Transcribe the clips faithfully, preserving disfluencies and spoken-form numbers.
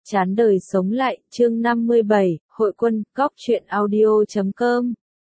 Chán đời sống lại, chương năm mươi bảy, Hội quân, góc truyện audio chấm com.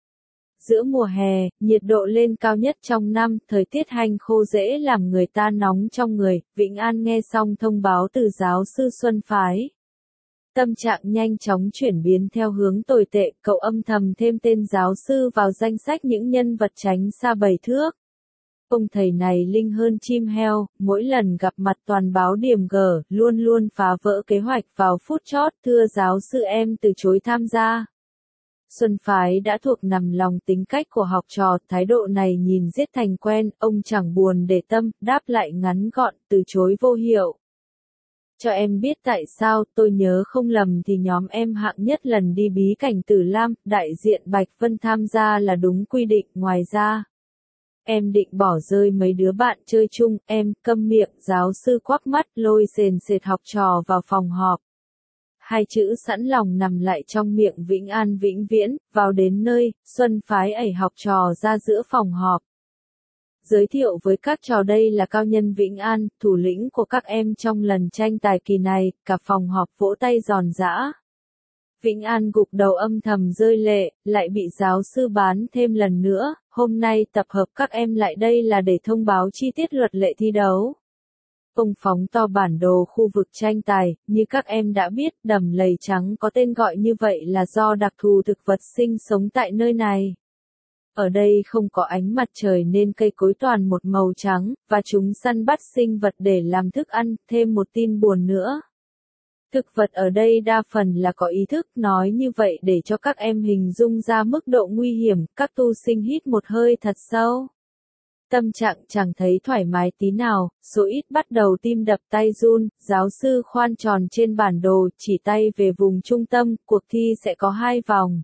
Giữa mùa hè, nhiệt độ lên cao nhất trong năm, thời tiết hanh khô dễ làm người ta nóng trong người, Vĩnh An nghe xong thông báo từ giáo sư Xuân Phái. Tâm trạng nhanh chóng chuyển biến theo hướng tồi tệ, cậu âm thầm thêm tên giáo sư vào danh sách những nhân vật tránh xa bảy thước. Ông thầy này linh hơn chim heo, mỗi lần gặp mặt toàn báo điểm gở, luôn luôn phá vỡ kế hoạch vào phút chót, thưa giáo sư em từ chối tham gia. Xuân Phái đã thuộc nằm lòng tính cách của học trò, thái độ này nhìn giết thành quen, ông chẳng buồn để tâm, đáp lại ngắn gọn, từ chối vô hiệu. Cho em biết tại sao, tôi nhớ không lầm thì nhóm em hạng nhất lần đi bí cảnh Tử Lam, đại diện Bạch Vân tham gia là đúng quy định, ngoài ra. Em định bỏ rơi mấy đứa bạn chơi chung, em, câm miệng, giáo sư quắc mắt, lôi sền sệt học trò vào phòng họp. Hai chữ sẵn lòng nằm lại trong miệng Vĩnh An vĩnh viễn, vào đến nơi, Xuân Phái ẩy học trò ra giữa phòng họp. Giới thiệu với các trò đây là cao nhân Vĩnh An, thủ lĩnh của các em trong lần tranh tài kỳ này, cả phòng họp vỗ tay giòn giã. Vĩnh An gục đầu âm thầm rơi lệ, lại bị giáo sư bán thêm lần nữa, hôm nay tập hợp các em lại đây là để thông báo chi tiết luật lệ thi đấu. Ông phóng to bản đồ khu vực tranh tài, như các em đã biết, đầm lầy trắng có tên gọi như vậy là do đặc thù thực vật sinh sống tại nơi này. Ở đây không có ánh mặt trời nên cây cối toàn một màu trắng, và chúng săn bắt sinh vật để làm thức ăn, thêm một tin buồn nữa. Thực vật ở đây đa phần là có ý thức, nói như vậy để cho các em hình dung ra mức độ nguy hiểm, các tu sinh hít một hơi thật sâu. Tâm trạng chẳng thấy thoải mái tí nào, số ít bắt đầu tim đập tay run, giáo sư khoan tròn trên bản đồ, chỉ tay về vùng trung tâm, cuộc thi sẽ có hai vòng.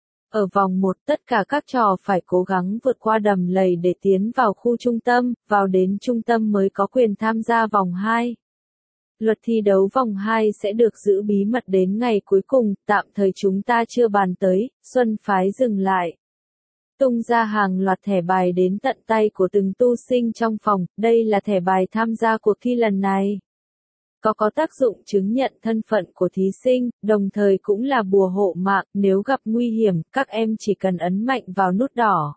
Ở vòng một tất cả các trò phải cố gắng vượt qua đầm lầy để tiến vào khu trung tâm, vào đến trung tâm mới có quyền tham gia vòng hai. Luật thi đấu vòng hai sẽ được giữ bí mật đến ngày cuối cùng, tạm thời chúng ta chưa bàn tới, Xuân Phái dừng lại. Tung ra hàng loạt thẻ bài đến tận tay của từng tu sinh trong phòng, đây là thẻ bài tham gia cuộc thi lần này. Có có tác dụng chứng nhận thân phận của thí sinh, đồng thời cũng là bùa hộ mạng, nếu gặp nguy hiểm, các em chỉ cần ấn mạnh vào nút đỏ.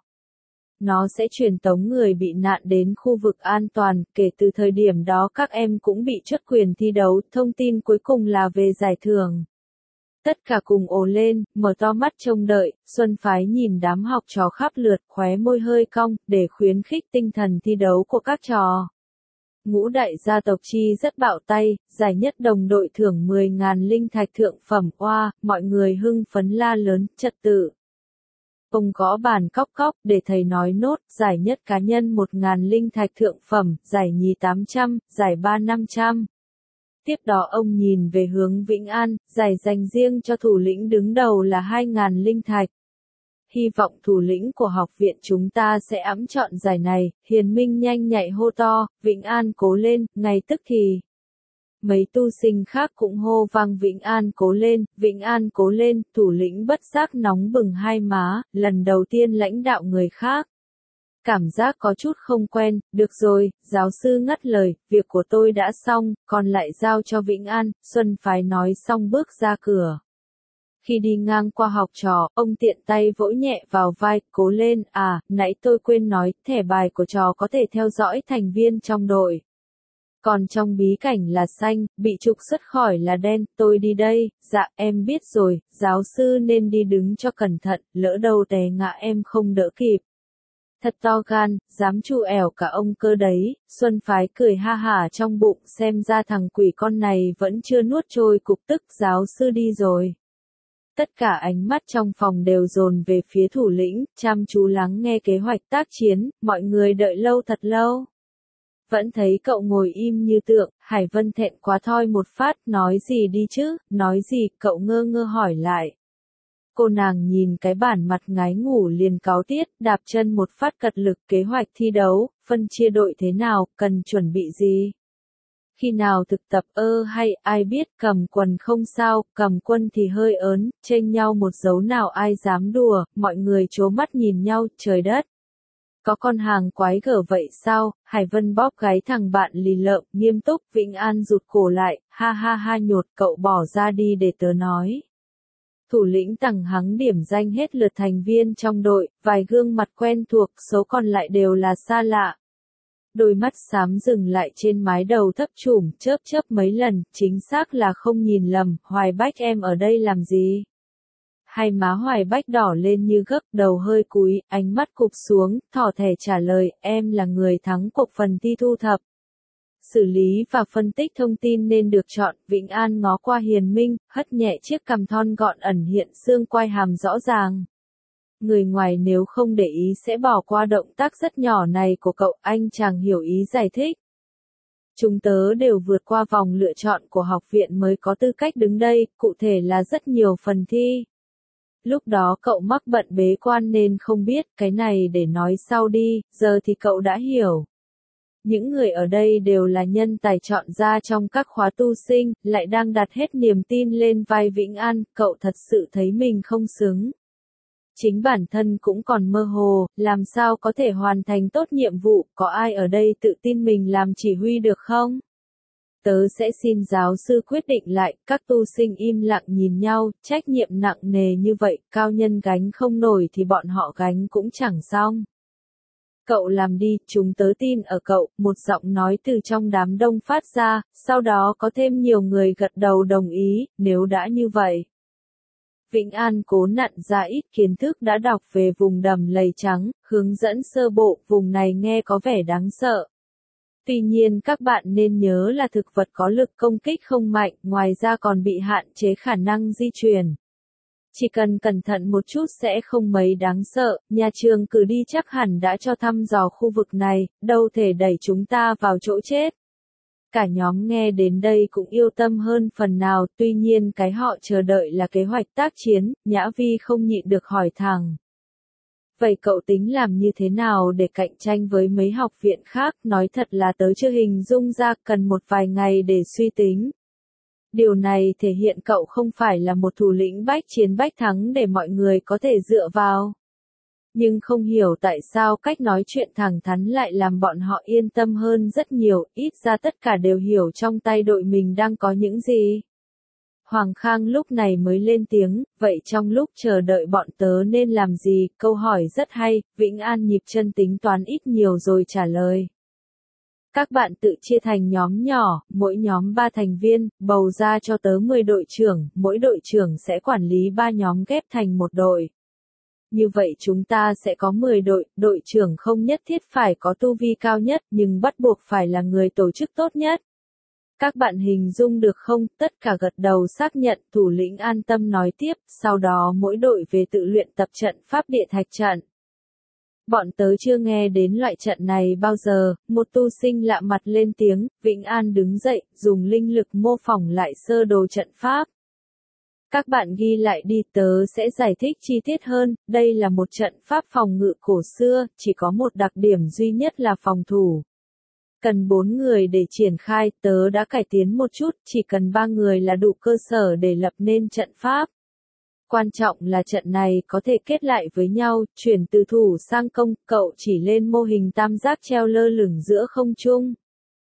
Nó sẽ truyền tống người bị nạn đến khu vực an toàn, kể từ thời điểm đó các em cũng bị truất quyền thi đấu, thông tin cuối cùng là về giải thưởng. Tất cả cùng ồ lên, mở to mắt trông đợi, Xuân Phái nhìn đám học trò khắp lượt, khóe môi hơi cong, để khuyến khích tinh thần thi đấu của các trò. Ngũ đại gia tộc chi rất bạo tay, giải nhất đồng đội thưởng mười nghìn linh thạch thượng phẩm, oa, mọi người hưng phấn la lớn, trật tự. Ông gõ bàn cóc cóc, để thầy nói nốt, giải nhất cá nhân một nghìn linh thạch thượng phẩm, giải nhì tám trăm, giải ba năm trăm. Tiếp đó ông nhìn về hướng Vĩnh An, giải dành riêng cho thủ lĩnh đứng đầu là hai nghìn linh thạch. Hy vọng thủ lĩnh của học viện chúng ta sẽ ẵm chọn giải này, Hiền Minh nhanh nhạy hô to, Vĩnh An cố lên, ngay tức thì. Mấy tu sinh khác cũng hô vang Vĩnh An cố lên, Vĩnh An cố lên, thủ lĩnh bất giác nóng bừng hai má, lần đầu tiên lãnh đạo người khác. Cảm giác có chút không quen, được rồi, giáo sư ngắt lời, việc của tôi đã xong, còn lại giao cho Vĩnh An, Xuân Phái nói xong bước ra cửa. Khi đi ngang qua học trò, ông tiện tay vỗ nhẹ vào vai, cố lên, à, nãy tôi quên nói, thẻ bài của trò có thể theo dõi thành viên trong đội. Còn trong bí cảnh là xanh, bị trục xuất khỏi là đen, tôi đi đây, dạ, em biết rồi, giáo sư nên đi đứng cho cẩn thận, lỡ đâu té ngã em không đỡ kịp. Thật to gan, dám chu ẻo cả ông cơ đấy, Xuân Phái cười ha hả trong bụng, xem ra thằng quỷ con này vẫn chưa nuốt trôi cục tức, giáo sư đi rồi. Tất cả ánh mắt trong phòng đều dồn về phía thủ lĩnh, chăm chú lắng nghe kế hoạch tác chiến, mọi người đợi lâu thật lâu. Vẫn thấy cậu ngồi im như tượng, Hải Vân thẹn quá thoi một phát, nói gì đi chứ, nói gì, cậu ngơ ngơ hỏi lại. Cô nàng nhìn cái bản mặt ngái ngủ liền cáu tiết, đạp chân một phát cật lực, kế hoạch thi đấu, phân chia đội thế nào, cần chuẩn bị gì. Khi nào thực tập ơ hay ai biết, cầm quần không sao, cầm quân thì hơi ớn, chênh nhau một dấu nào ai dám đùa, mọi người trố mắt nhìn nhau, trời đất. Có con hàng quái gở vậy sao? Hải Vân bóp gáy thằng bạn lì lợm, nghiêm túc. Vĩnh An rụt cổ lại, ha ha ha nhột, cậu bỏ ra đi để tớ nói. Thủ lĩnh Tằng Hắng điểm danh hết lượt thành viên trong đội, vài gương mặt quen thuộc, số còn lại đều là xa lạ. Đôi mắt xám dừng lại trên mái đầu thấp trùm, chớp chớp mấy lần, chính xác là không nhìn lầm, Hoài Bách em ở đây làm gì? Hai má Hoài Bách đỏ lên như gấc, đầu hơi cúi, ánh mắt cụp xuống, thỏ thẻ trả lời, em là người thắng cuộc phần thi thu thập. Xử lý và phân tích thông tin nên được chọn. Vĩnh An ngó qua Hiền Minh, hất nhẹ chiếc cằm thon gọn ẩn hiện xương quai hàm rõ ràng. Người ngoài nếu không để ý sẽ bỏ qua động tác rất nhỏ này của cậu, anh chàng hiểu ý giải thích. Chúng tớ đều vượt qua vòng lựa chọn của học viện mới có tư cách đứng đây, cụ thể là rất nhiều phần thi. Lúc đó cậu mắc bận bế quan nên không biết, cái này để nói sau đi, giờ thì cậu đã hiểu. Những người ở đây đều là nhân tài chọn ra trong các khóa tu sinh, lại đang đặt hết niềm tin lên vai Vĩnh An, cậu thật sự thấy mình không xứng. Chính bản thân cũng còn mơ hồ, làm sao có thể hoàn thành tốt nhiệm vụ, có ai ở đây tự tin mình làm chỉ huy được không? Tớ sẽ xin giáo sư quyết định lại, các tu sinh im lặng nhìn nhau, trách nhiệm nặng nề như vậy, cao nhân gánh không nổi thì bọn họ gánh cũng chẳng xong. Cậu làm đi, chúng tớ tin ở cậu, một giọng nói từ trong đám đông phát ra, sau đó có thêm nhiều người gật đầu đồng ý, nếu đã như vậy. Vĩnh An cố nặn ra ít kiến thức đã đọc về vùng đầm lầy trắng, hướng dẫn sơ bộ, vùng này nghe có vẻ đáng sợ. Tuy nhiên các bạn nên nhớ là thực vật có lực công kích không mạnh, ngoài ra còn bị hạn chế khả năng di chuyển. Chỉ cần cẩn thận một chút sẽ không mấy đáng sợ, nhà trường cử đi chắc hẳn đã cho thăm dò khu vực này, đâu thể đẩy chúng ta vào chỗ chết. Cả nhóm nghe đến đây cũng yêu tâm hơn phần nào, tuy nhiên cái họ chờ đợi là kế hoạch tác chiến, Nhã Vi không nhịn được hỏi thẳng. Vậy cậu tính làm như thế nào để cạnh tranh với mấy học viện khác, nói thật là tớ chưa hình dung ra, cần một vài ngày để suy tính. Điều này thể hiện cậu không phải là một thủ lĩnh bách chiến bách thắng để mọi người có thể dựa vào. Nhưng không hiểu tại sao cách nói chuyện thẳng thắn lại làm bọn họ yên tâm hơn rất nhiều, ít ra tất cả đều hiểu trong tay đội mình đang có những gì. Hoàng Khang lúc này mới lên tiếng, vậy trong lúc chờ đợi bọn tớ nên làm gì, câu hỏi rất hay, Vĩnh An nhịp chân tính toán ít nhiều rồi trả lời. Các bạn tự chia thành nhóm nhỏ, mỗi nhóm ba thành viên, bầu ra cho tớ mười đội trưởng, mỗi đội trưởng sẽ quản lý ba nhóm ghép thành một đội. Như vậy chúng ta sẽ có mười đội, đội trưởng không nhất thiết phải có tu vi cao nhất, nhưng bắt buộc phải là người tổ chức tốt nhất. Các bạn hình dung được không, tất cả gật đầu xác nhận, thủ lĩnh an tâm nói tiếp, sau đó mỗi đội về tự luyện tập trận pháp địa thạch trận. Bọn tớ chưa nghe đến loại trận này bao giờ, một tu sinh lạ mặt lên tiếng, Vĩnh An đứng dậy, dùng linh lực mô phỏng lại sơ đồ trận pháp. Các bạn ghi lại đi, tớ sẽ giải thích chi tiết hơn, đây là một trận pháp phòng ngự cổ xưa, chỉ có một đặc điểm duy nhất là phòng thủ. Cần bốn người để triển khai, tớ đã cải tiến một chút, chỉ cần ba người là đủ cơ sở để lập nên trận pháp. Quan trọng là trận này có thể kết lại với nhau, chuyển từ thủ sang công, cậu chỉ lên mô hình tam giác treo lơ lửng giữa không trung.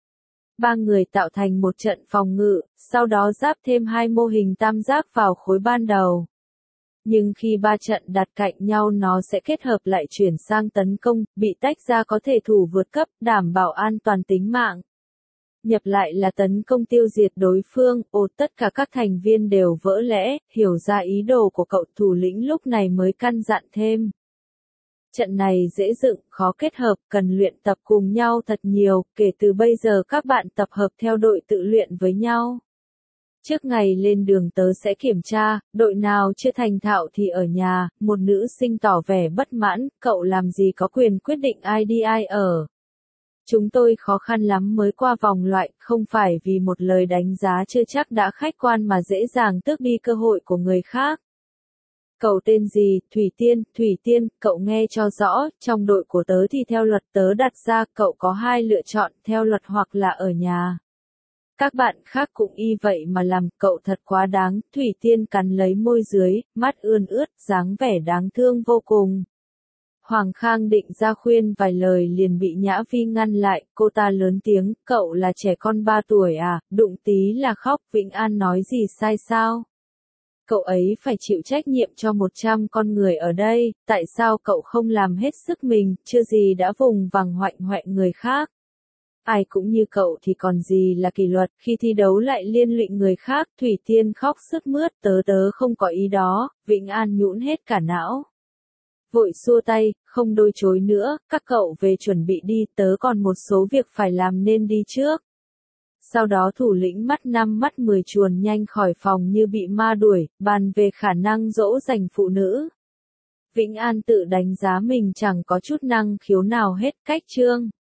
Ba người tạo thành một trận phòng ngự, sau đó giáp thêm hai mô hình tam giác vào khối ban đầu. Nhưng khi ba trận đặt cạnh nhau nó sẽ kết hợp lại chuyển sang tấn công, bị tách ra có thể thủ vượt cấp, đảm bảo an toàn tính mạng. Nhập lại là tấn công tiêu diệt đối phương, ồ tất cả các thành viên đều vỡ lẽ, hiểu ra ý đồ của cậu thủ lĩnh lúc này mới căn dặn thêm. Trận này dễ dựng, khó kết hợp, cần luyện tập cùng nhau thật nhiều, kể từ bây giờ các bạn tập hợp theo đội tự luyện với nhau. Trước ngày lên đường tớ sẽ kiểm tra, đội nào chưa thành thạo thì ở nhà, một nữ sinh tỏ vẻ bất mãn, cậu làm gì có quyền quyết định ai đi ai ở. Chúng tôi khó khăn lắm mới qua vòng loại, không phải vì một lời đánh giá chưa chắc đã khách quan mà dễ dàng tước đi cơ hội của người khác. Cậu tên gì, Thủy Tiên, Thủy Tiên, cậu nghe cho rõ, trong đội của tớ thì theo luật tớ đặt ra, cậu có hai lựa chọn, theo luật hoặc là ở nhà. Các bạn khác cũng y vậy mà làm, cậu thật quá đáng, Thủy Tiên cắn lấy môi dưới, mắt ươn ướt, dáng vẻ đáng thương vô cùng. Hoàng Khang định ra khuyên vài lời liền bị Nhã Vi ngăn lại, cô ta lớn tiếng, cậu là trẻ con ba tuổi à, đụng tí là khóc, Vĩnh An nói gì sai sao? Cậu ấy phải chịu trách nhiệm cho một trăm con người ở đây, tại sao cậu không làm hết sức mình, chưa gì đã vùng vằng hoạnh hoẹ người khác? Ai cũng như cậu thì còn gì là kỷ luật, khi thi đấu lại liên lụy người khác, Thủy Tiên khóc sướt mướt, tớ tớ không có ý đó, Vĩnh An nhũn hết cả não. Vội xua tay, không đôi chối nữa, các cậu về chuẩn bị đi, tớ còn một số việc phải làm nên đi trước. Sau đó thủ lĩnh mắt năm mắt mười chuồn nhanh khỏi phòng như bị ma đuổi, bàn về khả năng dỗ dành phụ nữ. Vĩnh An tự đánh giá mình chẳng có chút năng khiếu nào hết, cách chương.